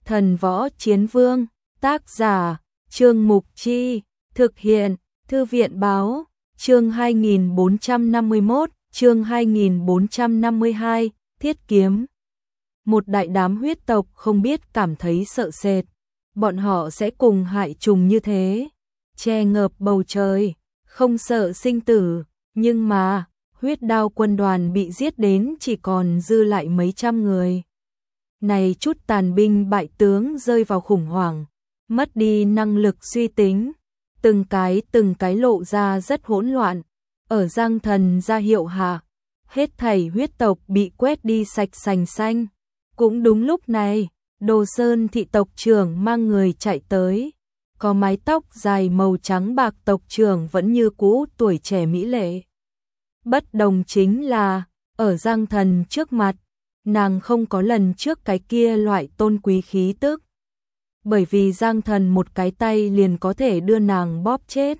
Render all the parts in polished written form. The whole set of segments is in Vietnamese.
Thần võ chiến vương, tác giả, Trương Mục Chi, thực hiện, Thư viện báo, chương 2451, chương 2452, thiết kiếm. Một đại đám huyết tộc không biết cảm thấy sợ sệt, bọn họ sẽ cùng hại trùng như thế, che ngợp bầu trời, không sợ sinh tử, nhưng mà, huyết đao quân đoàn bị giết đến chỉ còn dư lại mấy trăm người. Này chút tàn binh bại tướng rơi vào khủng hoảng, mất đi năng lực suy tính, từng cái lộ ra rất hỗn loạn. Ở Giang Thần ra hiệu hạ, hết thảy huyết tộc bị quét đi sạch sành xanh. Cũng đúng lúc này, Đồ Sơn thị tộc trưởng mang người chạy tới, có mái tóc dài màu trắng bạc. Tộc trưởng vẫn như cũ tuổi trẻ mỹ lệ. Bất đồng chính là, ở Giang Thần trước mặt, nàng không có lần trước cái kia loại tôn quý khí tức. Bởi vì Giang Thần một cái tay liền có thể đưa nàng bóp chết.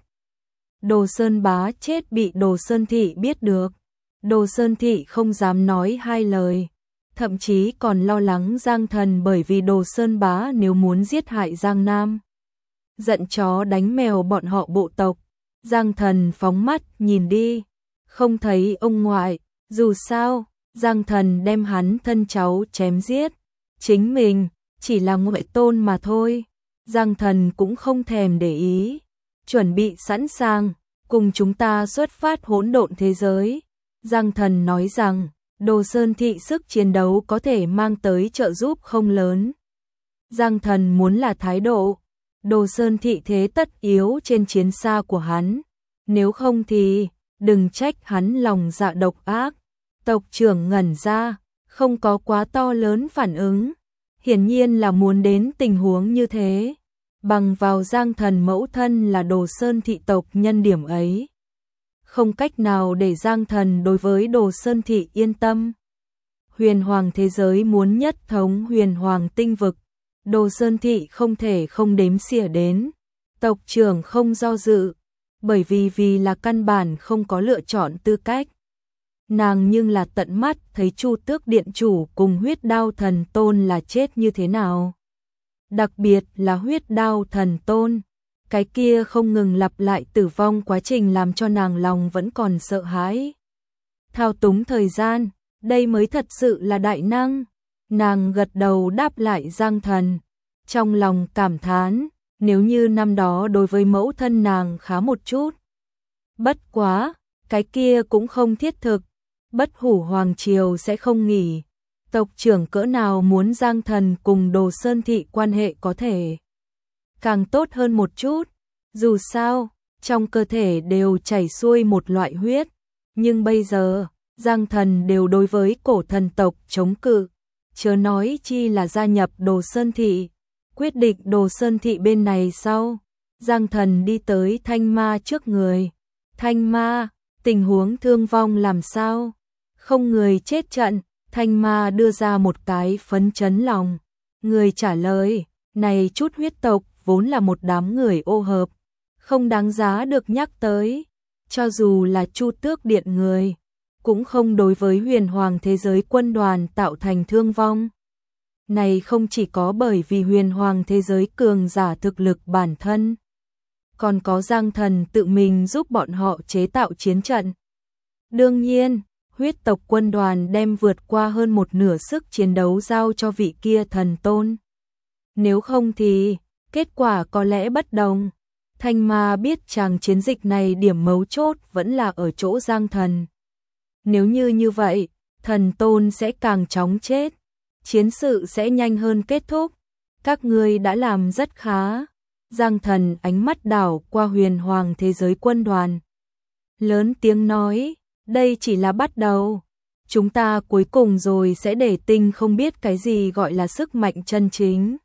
Đồ Sơn bá chết bị Đồ Sơn thị biết được. Đồ Sơn thị không dám nói hai lời, thậm chí còn lo lắng Giang Thần, bởi vì Đồ Sơn bá nếu muốn giết hại Giang Nam, giận chó đánh mèo bọn họ bộ tộc. Giang Thần phóng mắt nhìn đi, không thấy ông ngoại, dù sao, Giang Thần đem hắn thân cháu chém giết, chính mình chỉ là ngoại tôn mà thôi. Giang Thần cũng không thèm để ý, chuẩn bị sẵn sàng, cùng chúng ta xuất phát hỗn độn thế giới. Giang Thần nói rằng, Đồ Sơn thị sức chiến đấu có thể mang tới trợ giúp không lớn. Giang Thần muốn là thái độ, Đồ Sơn thị thế tất yếu trên chiến xa của hắn, nếu không thì đừng trách hắn lòng dạ độc ác. Tộc trưởng ngẩn ra, không có quá to lớn phản ứng, hiển nhiên là muốn đến tình huống như thế. Bằng vào Giang Thần mẫu thân là Đồ Sơn thị tộc nhân, điểm ấy không cách nào để Giang Thần đối với Đồ Sơn thị yên tâm. Huyền Hoàng thế giới muốn nhất thống Huyền Hoàng tinh vực, Đồ Sơn thị không thể không đếm xỉa đến. Tộc trưởng không do dự, bởi vì là căn bản không có lựa chọn tư cách. Nàng nhưng là tận mắt thấy Chu Tước điện chủ cùng huyết đao thần tôn là chết như thế nào. Đặc biệt là huyết đao thần tôn, cái kia không ngừng lặp lại tử vong quá trình làm cho nàng lòng vẫn còn sợ hãi. Thao túng thời gian, đây mới thật sự là đại năng. Nàng gật đầu đáp lại Giang Thần, trong lòng cảm thán, nếu như năm đó đối với mẫu thân nàng khá một chút. Bất quá, cái kia cũng không thiết thực, Bất Hủ Hoàng triều sẽ không nghỉ. Tộc trưởng cỡ nào muốn Giang Thần cùng Đồ Sơn thị quan hệ có thể càng tốt hơn một chút, dù sao, trong cơ thể đều chảy xuôi một loại huyết, nhưng bây giờ, Giang Thần đều đối với cổ thần tộc chống cự, chớ nói chi là gia nhập Đồ Sơn thị. Quyết định Đồ Sơn thị bên này sau, Giang Thần đi tới Thanh Ma trước người. Thanh Ma, tình huống thương vong làm sao? Không người chết trận. Thanh Ma đưa ra một cái phấn chấn lòng. Người trả lời, này chút huyết tộc vốn là một đám người ô hợp, không đáng giá được nhắc tới. Cho dù là Chu Tước điện người, cũng không đối với Huyền Hoàng thế giới quân đoàn tạo thành thương vong. Này không chỉ có bởi vì Huyền Hoàng thế giới cường giả thực lực bản thân, còn có Giang Thần tự mình giúp bọn họ chế tạo chiến trận. Đương nhiên, huyết tộc quân đoàn đem vượt qua hơn một nửa sức chiến đấu giao cho vị kia thần tôn. Nếu không thì, kết quả có lẽ bất đồng. Thanh Ma biết chàng chiến dịch này điểm mấu chốt vẫn là ở chỗ Giang Thần. Nếu như vậy, thần tôn sẽ càng chóng chết, chiến sự sẽ nhanh hơn kết thúc. Các ngươi đã làm rất khá. Giang Thần ánh mắt đảo qua Huyền Hoàng thế giới quân đoàn, lớn tiếng nói, đây chỉ là bắt đầu. Chúng ta cuối cùng rồi sẽ để tinh không biết cái gì gọi là sức mạnh chân chính.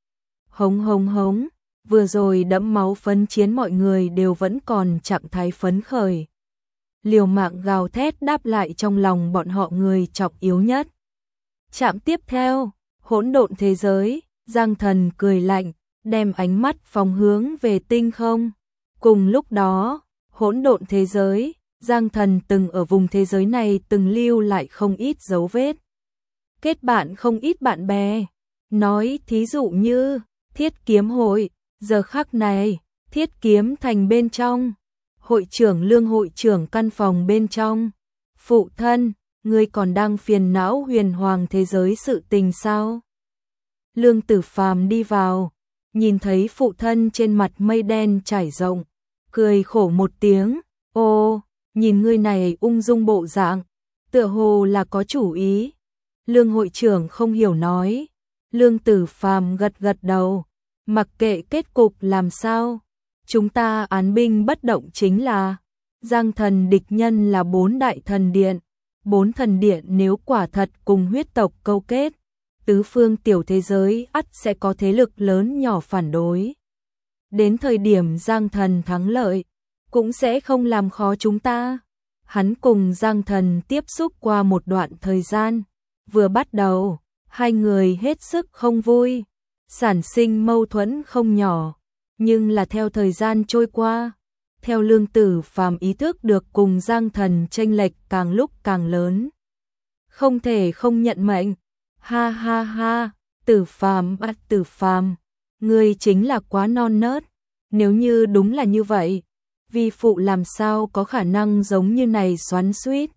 Hống hống hống, vừa rồi đẫm máu phấn chiến mọi người đều vẫn còn trạng thái phấn khởi. Liều mạng gào thét đáp lại trong lòng bọn họ người trọng yếu nhất. Trạm tiếp theo, hỗn độn thế giới, Giang Thần cười lạnh, đem ánh mắt phóng hướng về tinh không. Cùng lúc đó, hỗn độn thế giới, Giang Thần từng ở vùng thế giới này từng lưu lại không ít dấu vết. Kết bạn không ít bạn bè. Nói thí dụ như, Thiết Kiếm hội, giờ khắc này, Thiết Kiếm thành bên trong, hội trưởng Lương hội trưởng căn phòng bên trong. Phụ thân, ngươi còn đang phiền não huyền hoàng thế giới sự tình sao? Lương Tử Phàm đi vào, nhìn thấy phụ thân trên mặt mây đen trải rộng, cười khổ một tiếng, ô, nhìn ngươi này ung dung bộ dạng, tựa hồ là có chủ ý. Lương hội trưởng không hiểu nói, Lương Tử Phàm gật gật đầu, mặc kệ kết cục làm sao, chúng ta án binh bất động chính là, Giang Thần địch nhân là 4 đại thần điện, 4 thần điện nếu quả thật cùng huyết tộc câu kết, tứ phương tiểu thế giới ắt sẽ có thế lực lớn nhỏ phản đối. Đến thời điểm Giang Thần thắng lợi, cũng sẽ không làm khó chúng ta. Hắn cùng Giang Thần tiếp xúc qua một đoạn thời gian, vừa bắt đầu, hai người hết sức không vui, sản sinh mâu thuẫn không nhỏ, nhưng là theo thời gian trôi qua, theo Lương Tử Phàm ý thức được cùng Giang Thần chênh lệch càng lúc càng lớn. Không thể không nhận mệnh, ha ha ha, Tử Phàm Tử Phàm, ngươi chính là quá non nớt, nếu như đúng là như vậy, vi phụ làm sao có khả năng giống như này xoắn xuýt.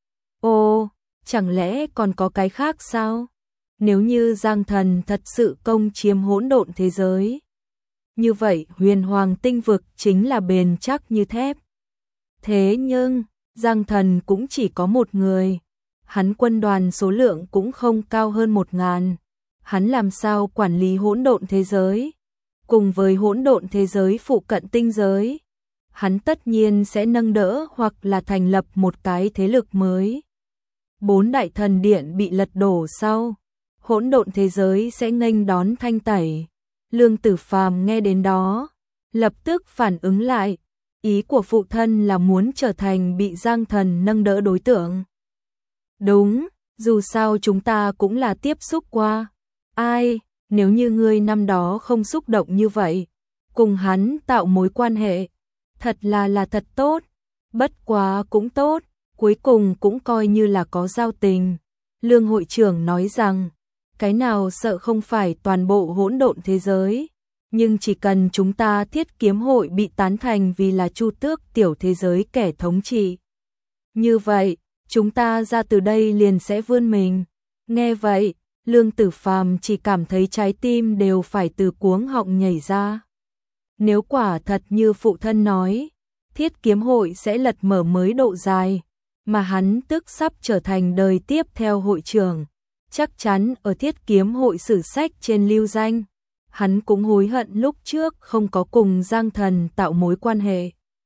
Ô, chẳng lẽ còn có cái khác sao? Nếu như Giang Thần thật sự công chiếm hỗn độn thế giới, như vậy huyền hoàng tinh vực chính là bền chắc như thép. Thế nhưng, Giang Thần cũng chỉ có một người, hắn quân đoàn số lượng cũng không cao hơn 1000, hắn làm sao quản lý hỗn độn thế giới? Cùng với hỗn độn thế giới phụ cận tinh giới, hắn tất nhiên sẽ nâng đỡ hoặc là thành lập một cái thế lực mới. 4 đại thần điện bị lật đổ sau, hỗn độn thế giới sẽ nghênh đón thanh tẩy. Lương Tử Phàm nghe đến đó, lập tức phản ứng lại, ý của phụ thân là muốn trở thành bị Giang Thần nâng đỡ đối tượng. Đúng, dù sao chúng ta cũng là tiếp xúc qua. Ai, nếu như ngươi năm đó không xúc động như vậy, cùng hắn tạo mối quan hệ, thật là thật tốt, bất quá cũng tốt, cuối cùng cũng coi như là có giao tình. Lương hội trưởng nói rằng, cái nào sợ không phải toàn bộ hỗn độn thế giới, nhưng chỉ cần chúng ta Thiết Kiếm hội bị tán thành vì là Chu Tước tiểu thế giới kẻ thống trị. Như vậy, chúng ta ra từ đây liền sẽ vươn mình. Nghe vậy, Lương Tử Phàm chỉ cảm thấy trái tim đều phải từ cuống họng nhảy ra. Nếu quả thật như phụ thân nói, Thiết Kiếm hội sẽ lật mở mới độ dài, mà hắn tức sắp trở thành đời tiếp theo hội trưởng, chắc chắn ở Thiết Kiếm hội sử sách trên lưu danh. Hắn cũng hối hận lúc trước không có cùng Giang Thần tạo mối quan hệ.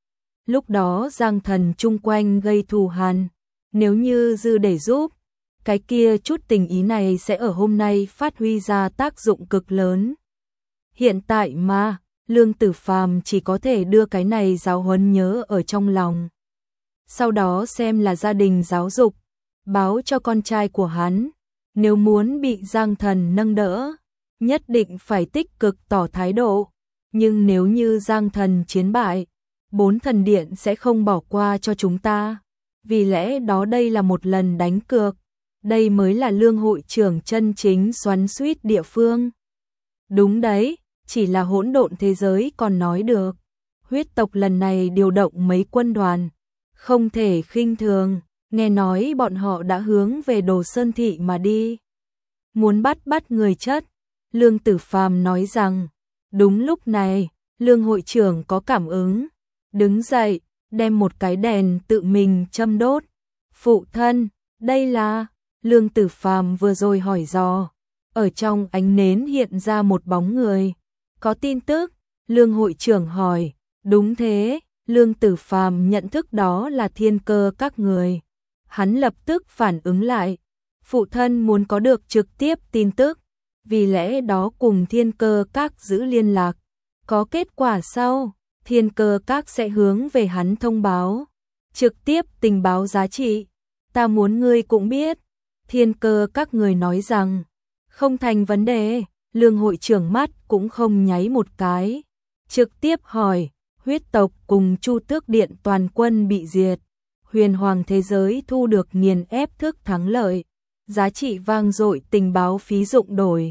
Lúc đó Giang Thần chung quanh gây thù hằn, nếu như dư để giúp, cái kia chút tình ý này sẽ ở hôm nay phát huy ra tác dụng cực lớn. Hiện tại mà, Lương Tử Phàm chỉ có thể đưa cái này giáo huấn nhớ ở trong lòng. Sau đó xem là gia đình giáo dục, báo cho con trai của hắn, nếu muốn bị Giang Thần nâng đỡ, nhất định phải tích cực tỏ thái độ. Nhưng nếu như Giang Thần chiến bại, 4 thần điện sẽ không bỏ qua cho chúng ta. Vì lẽ đó đây là một lần đánh cược. Đây mới là Lương hội trưởng chân chính xoắn xuýt địa phương. Đúng đấy, chỉ là hỗn độn thế giới còn nói được. Huyết tộc lần này điều động mấy quân đoàn, không thể khinh thường, nghe nói bọn họ đã hướng về Đồ Sơn Thị mà đi. Muốn bắt người chất. Lương Tử Phàm nói rằng, đúng lúc này, Lương hội trưởng có cảm ứng, đứng dậy, đem một cái đèn tự mình châm đốt. Phụ thân, đây là, Lương Tử Phàm vừa rồi hỏi dò, ở trong ánh nến hiện ra một bóng người. Có tin tức, Lương hội trưởng hỏi, đúng thế, Lương Tử Phàm nhận thức đó là Thiên Cơ các người. Hắn lập tức phản ứng lại, phụ thân muốn có được trực tiếp tin tức, vì lẽ đó cùng Thiên Cơ các giữ liên lạc. Có kết quả sau, Thiên Cơ các sẽ hướng về hắn thông báo, trực tiếp tình báo giá trị. Ta muốn ngươi cũng biết. Thiên Cơ các người nói rằng, không thành vấn đề. Lương hội trưởng mắt cũng không nháy một cái, trực tiếp hỏi, huyết tộc cùng Chu Tước điện toàn quân bị diệt, huyền hoàng thế giới thu được nghiền ép thức thắng lợi, giá trị vang dội tình báo phí dụng đổi.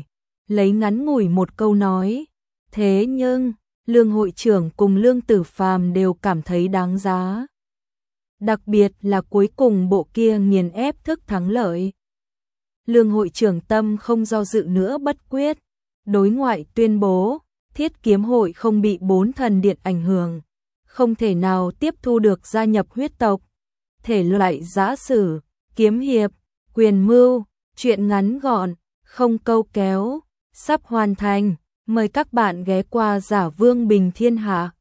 lấy ngắn ngủi một câu nói. Thế nhưng, Lương hội trưởng cùng Lương Tử Phàm đều cảm thấy đáng giá. Đặc biệt là cuối cùng bộ kia nghiền ép thức thắng lợi. Lương hội trưởng tâm không do dự nữa bất quyết, đối ngoại tuyên bố, Thiết Kiếm hội không bị 4 thần điện ảnh hưởng, không thể nào tiếp thu được gia nhập huyết tộc. Thể loại giã sử, kiếm hiệp, quyền mưu, truyện ngắn gọn, không câu kéo, sắp hoàn thành, mời các bạn ghé qua Giả Vương Bình Thiên Hạ.